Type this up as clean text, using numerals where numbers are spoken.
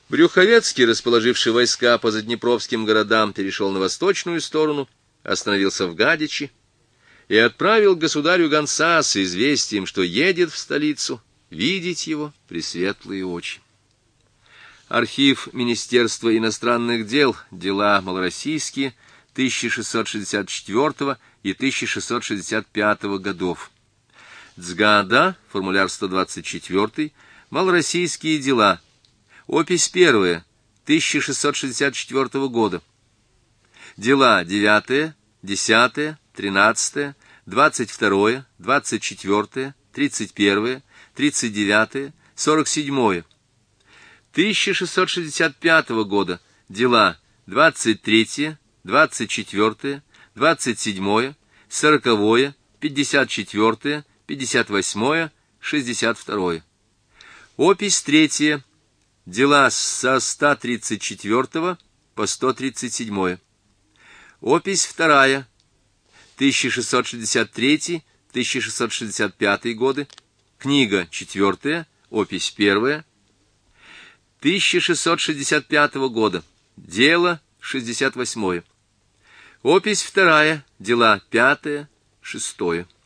Брюховецкий, расположивший войска по заднепровским городам, перешел на восточную сторону, остановился в Гадичи и отправил к государю гонца с известием, что едет в столицу видеть его пресветлые очи. Архив Министерства иностранных дел, дела малороссийские, 1664 и 1665 годов. Цгада, формуляр 124, малороссийские дела, опись 1, 1664 года. Дела 9, 10, 13, 22, 24, 31, 39, 47. 1665 года. Дела 23, 24, 27, 40, 54, 58, 62. Опись 3. Дела со 134 по 137. Опись 2. 1663-1665 годы. Книга 4. Опись 1. 1665 года. Дело 68. Опись 2. Дела 5, 6.